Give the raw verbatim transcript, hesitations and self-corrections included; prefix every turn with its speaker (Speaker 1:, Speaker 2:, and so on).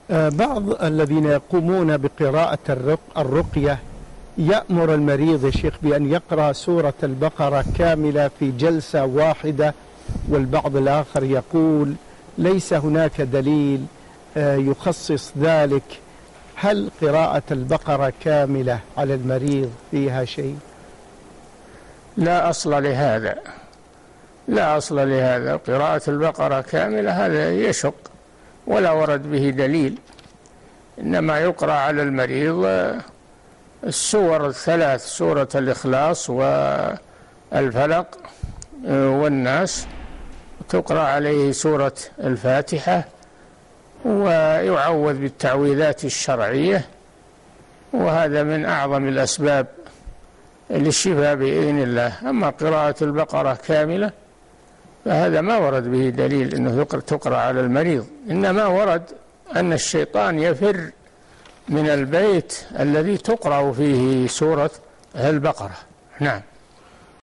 Speaker 1: آه، بعض الذين يقومون بقراءة الرق الرقية يأمر المريض يا شيخ بأن يقرأ سورة البقرة كاملة في جلسة واحدة، والبعض الآخر يقول ليس هناك دليل يخصص ذلك. هل قراءة البقرة كاملة على المريض فيها شيء؟
Speaker 2: لا أصل لهذا، لا أصل لهذا. قراءة البقرة كاملة هذا يشق ولا ورد به دليل، إنما يقرأ على المريض السور الثلاث، سورة الإخلاص والفلق والناس، تقرأ عليه سورة الفاتحة، ويعوذ بالتعويذات الشرعية، وهذا من أعظم الأسباب للشفاء بإذن الله. أما قراءة البقرة كاملة فهذا ما ورد به دليل أنه تقرأ على المريض، إنما ورد أن الشيطان يفر من البيت الذي تقرأ فيه سورة البقرة. نعم.